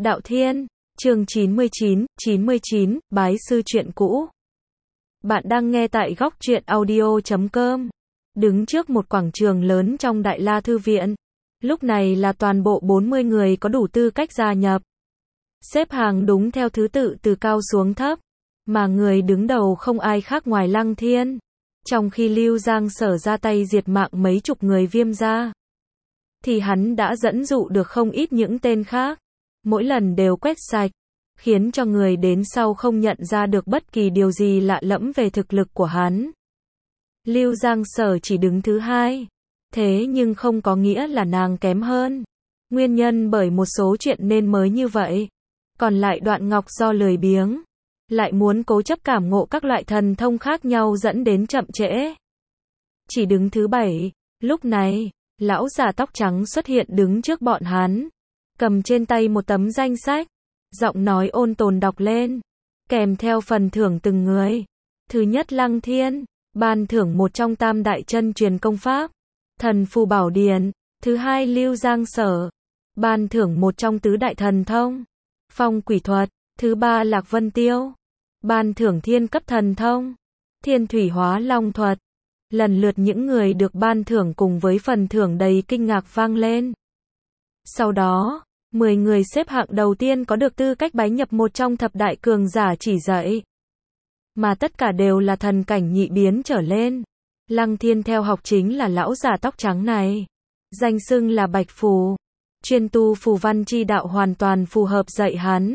Đạo Thiên, chương 99, Bái sư chuyện cũ. Bạn đang nghe tại góc truyện audio.com. Đứng trước một quảng trường lớn trong Đại La Thư Viện. Lúc này là toàn bộ 40 người có đủ tư cách gia nhập. Xếp hàng đúng theo thứ tự từ cao xuống thấp. Mà người đứng đầu không ai khác ngoài Lăng Thiên. Trong khi Lưu Giang Sở ra tay diệt mạng mấy chục người Viêm gia, thì hắn đã dẫn dụ được không ít những tên khác. Mỗi lần đều quét sạch, khiến cho người đến sau không nhận ra được bất kỳ điều gì lạ lẫm về thực lực của hắn. Lưu Giang Sở chỉ đứng thứ hai, thế nhưng không có nghĩa là nàng kém hơn. Nguyên nhân bởi một số chuyện nên mới như vậy. Còn lại Đoạn Ngọc do lười biếng, lại muốn cố chấp cảm ngộ các loại thần thông khác nhau dẫn đến chậm trễ. Chỉ đứng thứ 7, lúc này, lão già tóc trắng xuất hiện đứng trước bọn hắn. Cầm trên tay một tấm danh sách, giọng nói ôn tồn đọc lên, kèm theo phần thưởng từng người. Thứ nhất Lăng Thiên, ban thưởng một trong tam đại chân truyền công pháp, Thần Phù Bảo Điển. Thứ hai Lưu Giang Sở, ban thưởng một trong tứ đại thần thông, Phong Quỷ Thuật. Thứ ba Lạc Vân Tiêu, ban thưởng thiên cấp thần thông, Thiên Thủy Hóa Long Thuật. Lần lượt những người được ban thưởng cùng với phần thưởng đầy kinh ngạc vang lên. Sau đó, 10 người xếp hạng đầu tiên có được tư cách bái nhập một trong thập đại cường giả chỉ dạy. Mà tất cả đều là thần cảnh nhị biến trở lên. Lăng Thiên theo học chính là lão già tóc trắng này. Danh xưng là Bạch Phù. Chuyên tu phù văn chi đạo hoàn toàn phù hợp dạy hắn.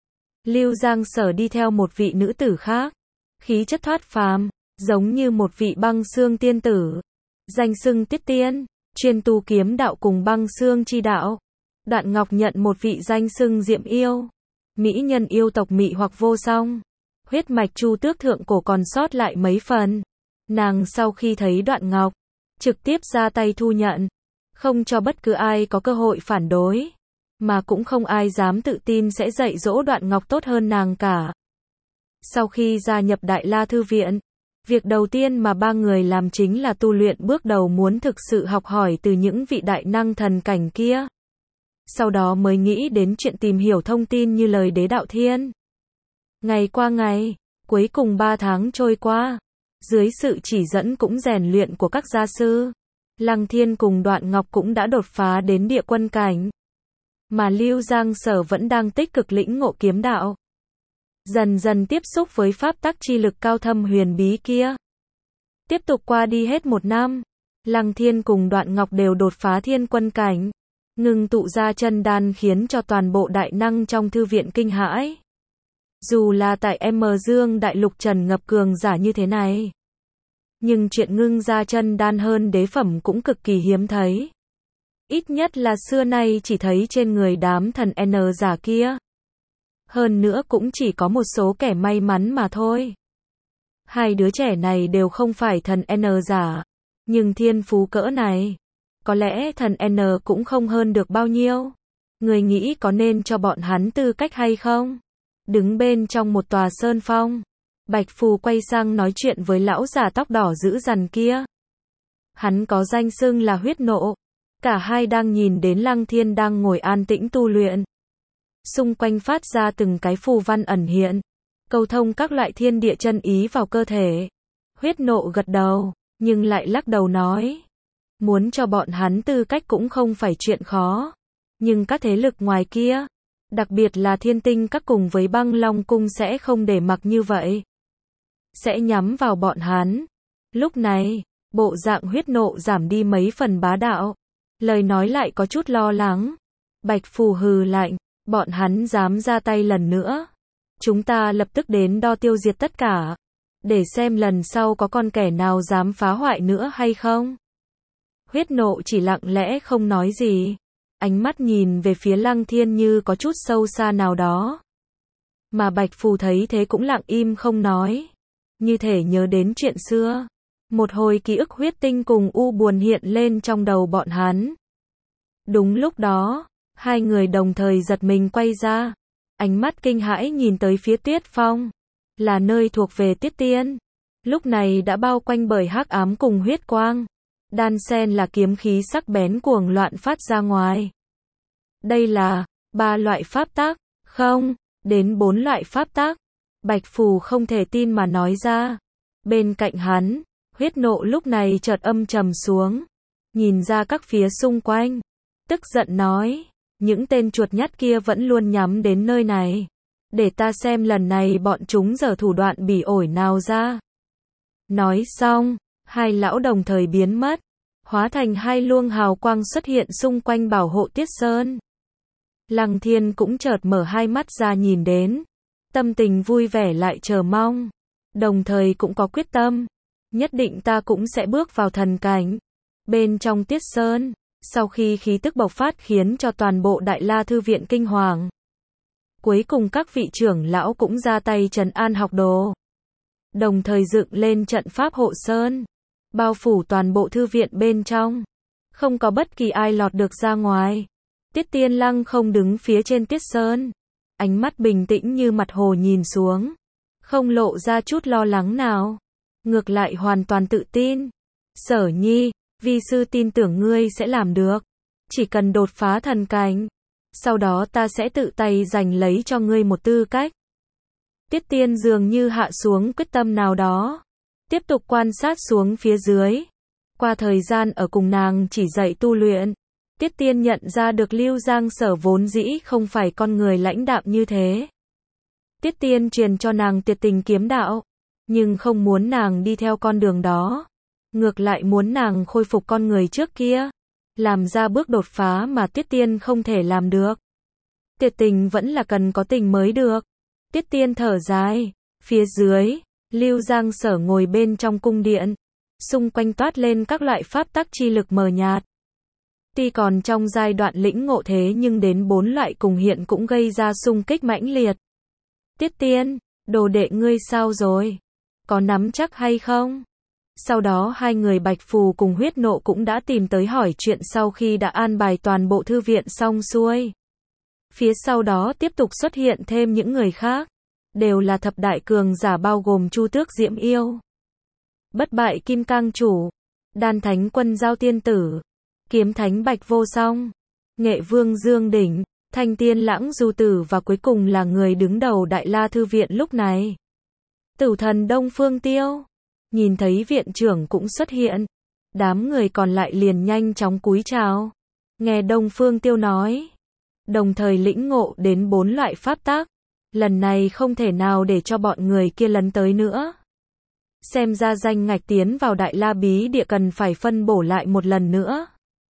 Lưu Giang Sở đi theo một vị nữ tử khác. Khí chất thoát phàm, giống như một vị băng xương tiên tử. Danh xưng Tiết Tiên. Chuyên tu kiếm đạo cùng băng xương chi đạo. Đoạn Ngọc nhận một vị danh xưng Diệm Yêu. Mỹ nhân yêu tộc mị hoặc vô song. Huyết mạch Chu Tước thượng cổ còn sót lại mấy phần. Nàng sau khi thấy Đoạn Ngọc, trực tiếp ra tay thu nhận. Không cho bất cứ ai có cơ hội phản đối. Mà cũng không ai dám tự tin sẽ dạy dỗ Đoạn Ngọc tốt hơn nàng cả. Sau khi gia nhập Đại La Thư Viện, việc đầu tiên mà ba người làm chính là tu luyện bước đầu muốn thực sự học hỏi từ những vị đại năng thần cảnh kia. Sau đó mới nghĩ đến chuyện tìm hiểu thông tin như lời Đế Đạo Thiên. Ngày qua ngày, cuối cùng 3 tháng trôi qua, dưới sự chỉ dẫn cũng rèn luyện của các gia sư, Lăng Thiên cùng Đoạn Ngọc cũng đã đột phá đến địa quân cảnh. Mà Lưu Giang Sở vẫn đang tích cực lĩnh ngộ kiếm đạo. Dần dần tiếp xúc với pháp tắc chi lực cao thâm huyền bí kia. Tiếp tục qua đi hết 1 năm, Lăng Thiên cùng Đoạn Ngọc đều đột phá thiên quân cảnh. Ngưng tụ ra chân đan khiến cho toàn bộ đại năng trong thư viện kinh hãi. Dù là tại M Dương Đại Lục trần ngập cường giả như thế này, nhưng chuyện ngưng ra chân đan hơn đế phẩm cũng cực kỳ hiếm thấy. Ít nhất là xưa nay chỉ thấy trên người đám thần N giả kia. Hơn nữa cũng chỉ có một số kẻ may mắn mà thôi. Hai đứa trẻ này đều không phải thần N giả, nhưng thiên phú cỡ này, có lẽ thần N cũng không hơn được bao nhiêu. Người nghĩ có nên cho bọn hắn tư cách hay không? Đứng bên trong một tòa sơn phong, Bạch Phù quay sang nói chuyện với lão già tóc đỏ dữ dằn kia. Hắn có danh xưng là Huyết Nộ. Cả hai đang nhìn đến Lăng Thiên đang ngồi an tĩnh tu luyện. Xung quanh phát ra từng cái phù văn ẩn hiện, cầu thông các loại thiên địa chân ý vào cơ thể. Huyết Nộ gật đầu, nhưng lại lắc đầu nói. Muốn cho bọn hắn tư cách cũng không phải chuyện khó. Nhưng các thế lực ngoài kia, đặc biệt là Thiên Tinh các cùng với Băng Long cung sẽ không để mặc như vậy. Sẽ nhắm vào bọn hắn. Lúc này, bộ dạng Huyết Nộ giảm đi mấy phần bá đạo. Lời nói lại có chút lo lắng. Bạch Phù hừ lạnh, bọn hắn dám ra tay lần nữa. Chúng ta lập tức đến đo tiêu diệt tất cả. Để xem lần sau có con kẻ nào dám phá hoại nữa hay không. Huyết Nộ chỉ lặng lẽ không nói gì. Ánh mắt nhìn về phía Lăng Thiên như có chút sâu xa nào đó. Mà Bạch Phù thấy thế cũng lặng im không nói. Như thể nhớ đến chuyện xưa. Một hồi ký ức huyết tinh cùng u buồn hiện lên trong đầu bọn hắn. Đúng lúc đó, hai người đồng thời giật mình quay ra. Ánh mắt kinh hãi nhìn tới phía Tuyết Phong. Là nơi thuộc về Tiết Tiên. Lúc này đã bao quanh bởi hắc ám cùng huyết quang. Đan xen là kiếm khí sắc bén cuồng loạn phát ra ngoài. Đây là 3 loại pháp tắc, không, đến 4 loại pháp tắc. Bạch Phù không thể tin mà nói ra. Bên cạnh hắn, Huyết Nộ lúc này chợt âm trầm xuống, nhìn ra các phía xung quanh, tức giận nói, những tên chuột nhắt kia vẫn luôn nhắm đến nơi này. Để ta xem lần này bọn chúng giở thủ đoạn bỉ ổi nào ra. Nói xong, hai lão đồng thời biến mất, hóa thành hai luồng hào quang xuất hiện xung quanh bảo hộ Tiết Sơn. Lăng Thiên cũng chợt mở hai mắt ra nhìn đến, tâm tình vui vẻ lại chờ mong, đồng thời cũng có quyết tâm, nhất định ta cũng sẽ bước vào thần cảnh. Bên trong Tiết Sơn, sau khi khí tức bộc phát khiến cho toàn bộ Đại La Thư viện kinh hoàng. Cuối cùng các vị trưởng lão cũng ra tay trấn an học đồ, đồng thời dựng lên trận pháp hộ sơn, bao phủ toàn bộ thư viện bên trong, không có bất kỳ ai lọt được ra ngoài. Tiết Tiên Lăng không đứng phía trên Tiết Sơn, ánh mắt bình tĩnh như mặt hồ nhìn xuống, không lộ ra chút lo lắng nào, ngược lại hoàn toàn tự tin. Sở Nhi, vi sư tin tưởng ngươi sẽ làm được, chỉ cần đột phá thần cảnh, sau đó ta sẽ tự tay giành lấy cho ngươi một tư cách. Tiết Tiên dường như hạ xuống quyết tâm nào đó, tiếp tục quan sát xuống phía dưới. Qua thời gian ở cùng nàng chỉ dạy tu luyện, Tiết Tiên nhận ra được Lưu Giang Sở vốn dĩ không phải con người lãnh đạm như thế. Tiết Tiên truyền cho nàng Tuyệt Tình kiếm đạo, nhưng không muốn nàng đi theo con đường đó, ngược lại muốn nàng khôi phục con người trước kia, làm ra bước đột phá mà Tiết Tiên không thể làm được. Tuyệt tình vẫn là cần có tình mới được. Tiết Tiên thở dài, phía dưới, Lưu Giang Sở ngồi bên trong cung điện, xung quanh toát lên các loại pháp tắc chi lực mờ nhạt. Tuy còn trong giai đoạn lĩnh ngộ thế nhưng đến 4 loại cùng hiện cũng gây ra xung kích mãnh liệt. Tiết Tiên, đồ đệ ngươi sao rồi? Có nắm chắc hay không? Sau đó hai người Bạch Phù cùng Huyết Nộ cũng đã tìm tới hỏi chuyện sau khi đã an bài toàn bộ thư viện xong xuôi. Phía sau đó tiếp tục xuất hiện thêm những người khác, đều là thập đại cường giả bao gồm Chu Tước Diễm Yêu, Bất Bại Kim Cang Chủ, Đan Thánh Quân Giao Tiên Tử, Kiếm Thánh Bạch Vô Song, Nghệ Vương Dương Đỉnh, Thanh Tiên Lãng Du Tử và cuối cùng là người đứng đầu Đại La Thư viện lúc này, Tử Thần Đông Phương Tiêu. Nhìn thấy viện trưởng cũng xuất hiện, đám người còn lại liền nhanh chóng cúi chào. Nghe Đông Phương Tiêu nói, đồng thời lĩnh ngộ đến 4 loại pháp tắc, lần này không thể nào để cho bọn người kia lấn tới nữa. Xem ra danh ngạch tiến vào Đại La Bí Địa cần phải phân bổ lại một lần nữa.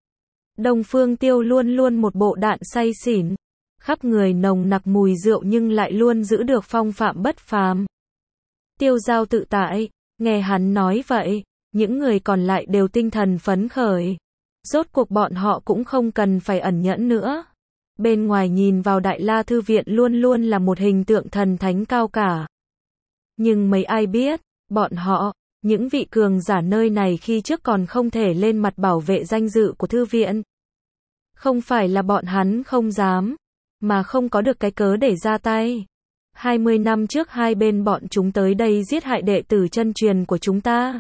Đông Phương Tiêu luôn luôn một bộ đạn say xỉn, khắp người nồng nặc mùi rượu nhưng lại luôn giữ được phong phạm bất phàm. Tiêu Giao tự tại, nghe hắn nói vậy, những người còn lại đều tinh thần phấn khởi. Rốt cuộc bọn họ cũng không cần phải ẩn nhẫn nữa. Bên ngoài nhìn vào Đại La Thư viện luôn luôn là một hình tượng thần thánh cao cả. Nhưng mấy ai biết, bọn họ, những vị cường giả nơi này khi trước còn không thể lên mặt bảo vệ danh dự của thư viện. Không phải là bọn hắn không dám, mà không có được cái cớ để ra tay. 20 năm trước hai bên bọn chúng tới đây giết hại đệ tử chân truyền của chúng ta.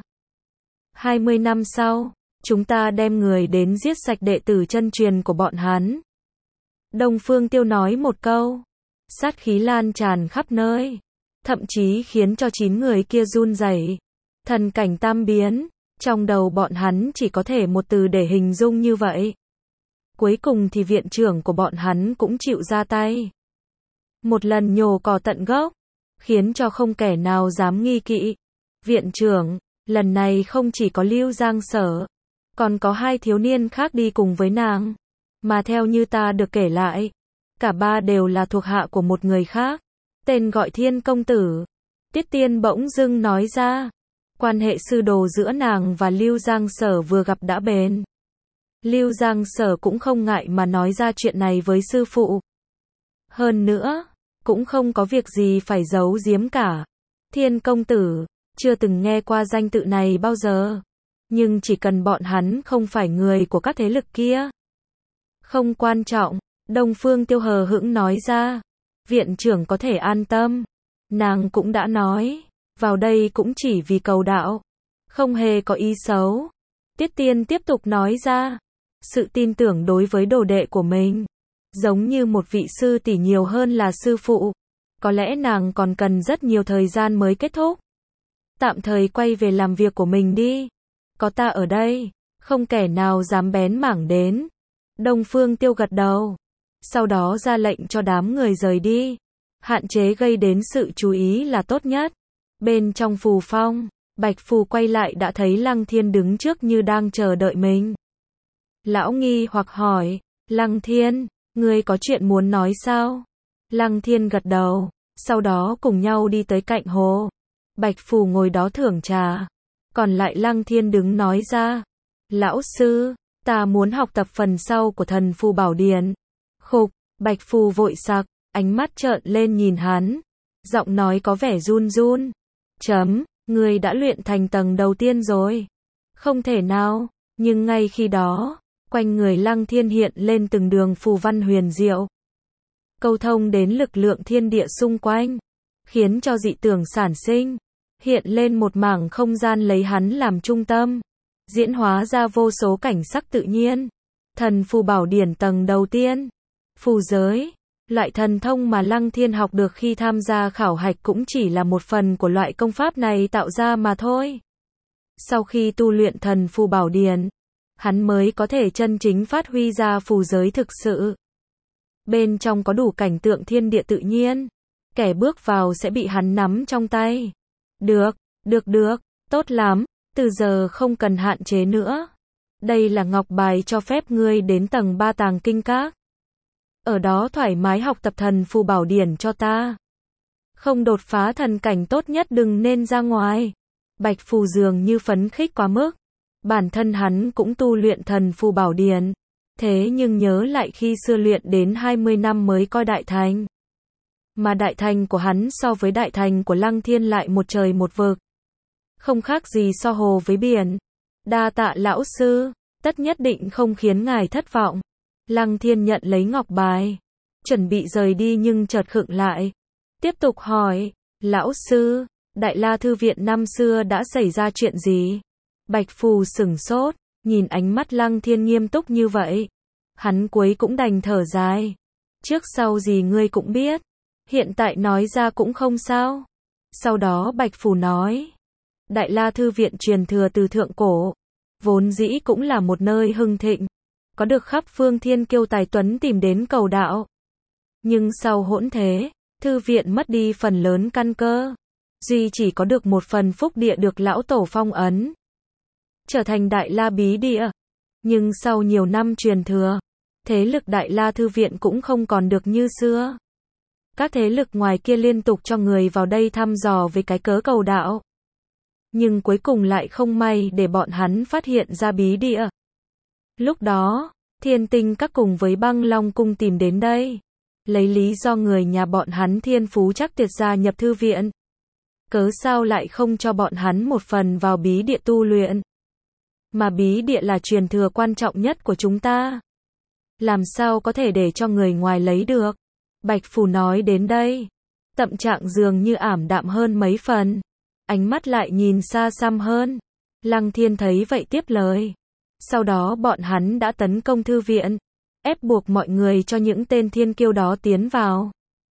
20 năm sau, chúng ta đem người đến giết sạch đệ tử chân truyền của bọn hắn. Đông Phương Tiêu nói một câu, sát khí lan tràn khắp nơi, thậm chí khiến cho 9 người kia run rẩy. Thần cảnh tam biến, trong đầu bọn hắn chỉ có thể một từ để hình dung như vậy. Cuối cùng thì viện trưởng của bọn hắn cũng chịu ra tay. Một lần nhổ cỏ tận gốc, khiến cho không kẻ nào dám nghi kỵ. Viện trưởng, lần này không chỉ có Lưu Giang Sở, còn có 2 thiếu niên khác đi cùng với nàng. Mà theo như ta được kể lại, cả 3 đều là thuộc hạ của một người khác, tên gọi Thiên Công Tử. Tiết Tiên bỗng dưng nói ra, quan hệ sư đồ giữa nàng và Lưu Giang Sở vừa gặp đã bền. Lưu Giang Sở cũng không ngại mà nói ra chuyện này với sư phụ. Hơn nữa, cũng không có việc gì phải giấu giếm cả. Thiên Công Tử, chưa từng nghe qua danh tự này bao giờ. Nhưng chỉ cần bọn hắn không phải người của các thế lực kia. Không quan trọng, Đông Phương Tiêu hờ hững nói ra. Viện trưởng có thể an tâm. Nàng cũng đã nói, vào đây cũng chỉ vì cầu đạo. Không hề có ý xấu. Tiết Tiên tiếp tục nói ra. Sự tin tưởng đối với đồ đệ của mình. giống như một vị sư tỷ nhiều hơn là sư phụ. Có lẽ nàng còn cần rất nhiều thời gian mới kết thúc. Tạm thời quay về làm việc của mình đi. Có ta ở đây, không kẻ nào dám bén mảng đến. Đông Phương Tiêu gật đầu. Sau đó ra lệnh cho đám người rời đi. Hạn chế gây đến sự chú ý là tốt nhất. Bên trong phù phong, Bạch Phù quay lại đã thấy Lăng Thiên đứng trước như đang chờ đợi mình. Lão nghi hoặc hỏi, Lăng Thiên, ngươi có chuyện muốn nói sao? Lăng Thiên gật đầu, sau đó cùng nhau đi tới cạnh hồ. Bạch Phù ngồi đó thưởng trà. Còn lại Lăng Thiên đứng nói ra, lão sư, ta muốn học tập phần sau của Thần Phù Bảo Điển. Khục, Bạch Phù vội sặc, ánh mắt trợn lên nhìn hắn. Giọng nói có vẻ run run. Ngươi đã luyện thành tầng đầu tiên rồi. Không thể nào, nhưng ngay khi đó, quanh người Lăng Thiên hiện lên từng đường phù văn huyền diệu. Câu thông đến lực lượng thiên địa xung quanh, khiến cho dị tưởng sản sinh. Hiện lên một mảng không gian lấy hắn làm trung tâm. Diễn hóa ra vô số cảnh sắc tự nhiên. Thần Phù Bảo Điển tầng đầu tiên. Phù giới. Loại thần thông mà Lăng Thiên học được khi tham gia khảo hạch cũng chỉ là một phần của loại công pháp này tạo ra mà thôi. Sau khi tu luyện Thần Phù Bảo Điển, hắn mới có thể chân chính phát huy ra phù giới thực sự. Bên trong có đủ cảnh tượng thiên địa tự nhiên. Kẻ bước vào sẽ bị hắn nắm trong tay. Được, tốt lắm, từ giờ không cần hạn chế nữa. Đây là ngọc bài cho phép ngươi đến tầng 3 Tàng Kinh Các. Ở đó thoải mái học tập Thần Phù Bảo Điển cho ta. Không đột phá thần cảnh tốt nhất đừng nên ra ngoài. Bạch Phù dường như phấn khích quá mức. Bản thân hắn cũng tu luyện Thần Phù Bảo Điển. Thế nhưng nhớ lại khi xưa luyện đến 20 năm mới coi đại thành. Mà đại thành của hắn so với đại thành của Lăng Thiên lại một trời một vực. Không khác gì so hồ với biển. Đa tạ lão sư, tất nhất định không khiến ngài thất vọng. Lăng Thiên nhận lấy ngọc bài, chuẩn bị rời đi nhưng chợt khựng lại. Tiếp tục hỏi, lão sư, Đại La Thư Viện năm xưa đã xảy ra chuyện gì? Bạch Phù sửng sốt, nhìn ánh mắt Lăng Thiên nghiêm túc như vậy. Hắn cuối cũng đành thở dài. Trước sau gì ngươi cũng biết. Hiện tại nói ra cũng không sao. Sau đó Bạch Phù nói, Đại La Thư Viện truyền thừa từ thượng cổ, vốn dĩ cũng là một nơi hưng thịnh, có được khắp phương thiên kiêu tài tuấn tìm đến cầu đạo. Nhưng sau hỗn thế, thư viện mất đi phần lớn căn cơ, duy chỉ có được một phần phúc địa được lão tổ phong ấn, trở thành Đại La Bí Địa. Nhưng sau nhiều năm truyền thừa, thế lực Đại La Thư Viện cũng không còn được như xưa. Các thế lực ngoài kia liên tục cho người vào đây thăm dò về cái cớ cầu đạo. Nhưng cuối cùng lại không may để bọn hắn phát hiện ra bí địa. Lúc đó, Thiên Tinh Các cùng với Băng Long Cung tìm đến đây. Lấy lý do người nhà bọn hắn thiên phú chắc tuyệt gia nhập thư viện. Cớ sao lại không cho bọn hắn một phần vào bí địa tu luyện? Mà bí địa là truyền thừa quan trọng nhất của chúng ta. Làm sao có thể để cho người ngoài lấy được? Bạch Phù nói đến đây, tâm trạng dường như ảm đạm hơn mấy phần. Ánh mắt lại nhìn xa xăm hơn. Lăng Thiên thấy vậy tiếp lời. Sau đó bọn hắn đã tấn công thư viện, ép buộc mọi người cho những tên thiên kiêu đó tiến vào.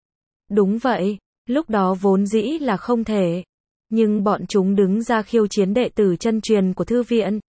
Đúng vậy, lúc đó vốn dĩ là không thể. Nhưng bọn chúng đứng ra khiêu chiến đệ tử chân truyền của thư viện.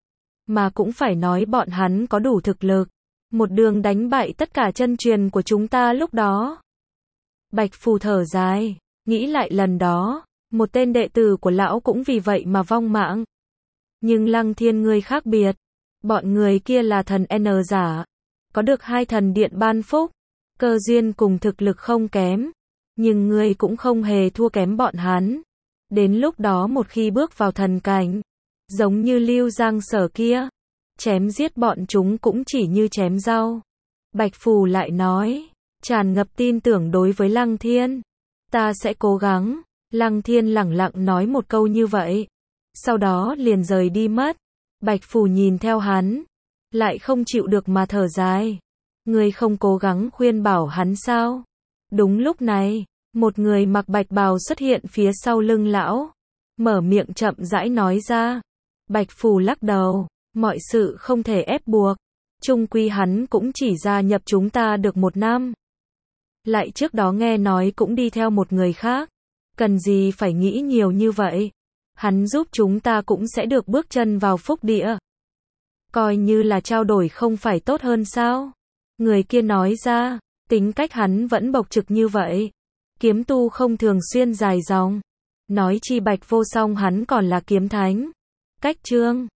Mà cũng phải nói bọn hắn có đủ thực lực. Một đường đánh bại tất cả chân truyền của chúng ta lúc đó. Bạch Phù thở dài, nghĩ lại lần đó, một tên đệ tử của lão cũng vì vậy mà vong mạng. Nhưng Lăng Thiên ngươi khác biệt. Bọn người kia là thần N giả. Có được 2 thần điện ban phúc. Cơ duyên cùng thực lực không kém. Nhưng ngươi cũng không hề thua kém bọn hắn. Đến lúc đó một khi bước vào thần cảnh, giống như Lưu Giang Sở kia, chém giết bọn chúng cũng chỉ như chém rau. Bạch Phù lại nói, tràn ngập tin tưởng đối với Lăng Thiên. Ta sẽ cố gắng. Lăng Thiên lẳng lặng nói một câu như vậy. Sau đó liền rời đi mất. Bạch Phù nhìn theo hắn, lại không chịu được mà thở dài. Ngươi không cố gắng khuyên bảo hắn sao? Đúng lúc này, một người mặc bạch bào xuất hiện phía sau lưng lão. Mở miệng chậm rãi nói ra. Bạch Phù lắc đầu, mọi sự không thể ép buộc. Chung quy hắn cũng chỉ gia nhập chúng ta được 1 năm. Lại trước đó nghe nói cũng đi theo một người khác. Cần gì phải nghĩ nhiều như vậy? Hắn giúp chúng ta cũng sẽ được bước chân vào phúc địa. Coi như là trao đổi không phải tốt hơn sao? Người kia nói ra, tính cách hắn vẫn bộc trực như vậy. Kiếm tu không thường xuyên dài dòng. Nói chi Bạch Vô Song hắn còn là kiếm thánh. Cách chương